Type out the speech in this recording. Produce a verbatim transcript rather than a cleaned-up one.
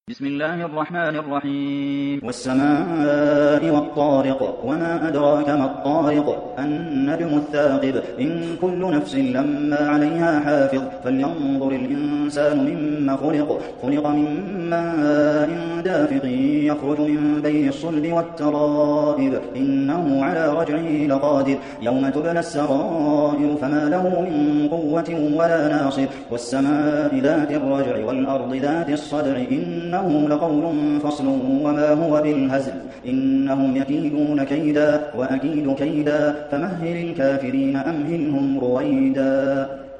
بسم الله الرحمن الرحيم والسماء والطارق وما أدراك ما الطارق النجم الثاقب إن كل نفس لما عليها حافظ فلينظر الإنسان مما خلق خلق من ماء دافق يخرج من بين الصلب والترائب إنه على رجعه لقادر يوم تبلى السرائر فما له من قوة ولا ناصر والسماء ذات الرجع والأرض ذات الصدع إن إنه لقول فصل وما هو بالهزل إنهم يكيدون كيدا وأكيد كيدا فمهل الكافرين أمهلهم رويدا.